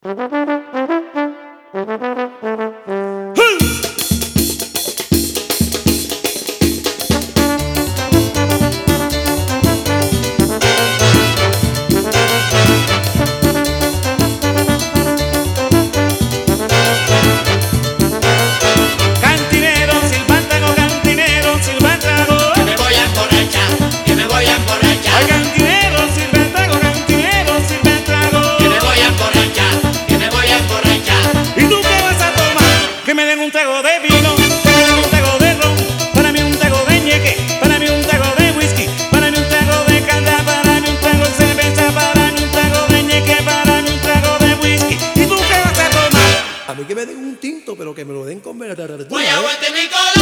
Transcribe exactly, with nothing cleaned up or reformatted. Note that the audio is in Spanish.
Cantinero, silba el trago, cantinero, silba el trago. Que me voy a emborrachar, que me voy a emborrachar. Ay, cantinero, silba el trago, cantinero, silba el trago. Que me voy a emborrachar, que me voy a emborrachar. ¿Y tú qué vas a tomar? Que me den un trago de vino, que me den un trago de ron, para mí un trago de ñeque, para mí un trago de whisky, para mí un trago de calda, para mí un trago de cerveza, para mí un trago de ñeque, para mí un trago de whisky. ¿Y tú qué vas a tomar? A mí que me den un tinto, pero que me lo den con... Voy a aguante mi cola.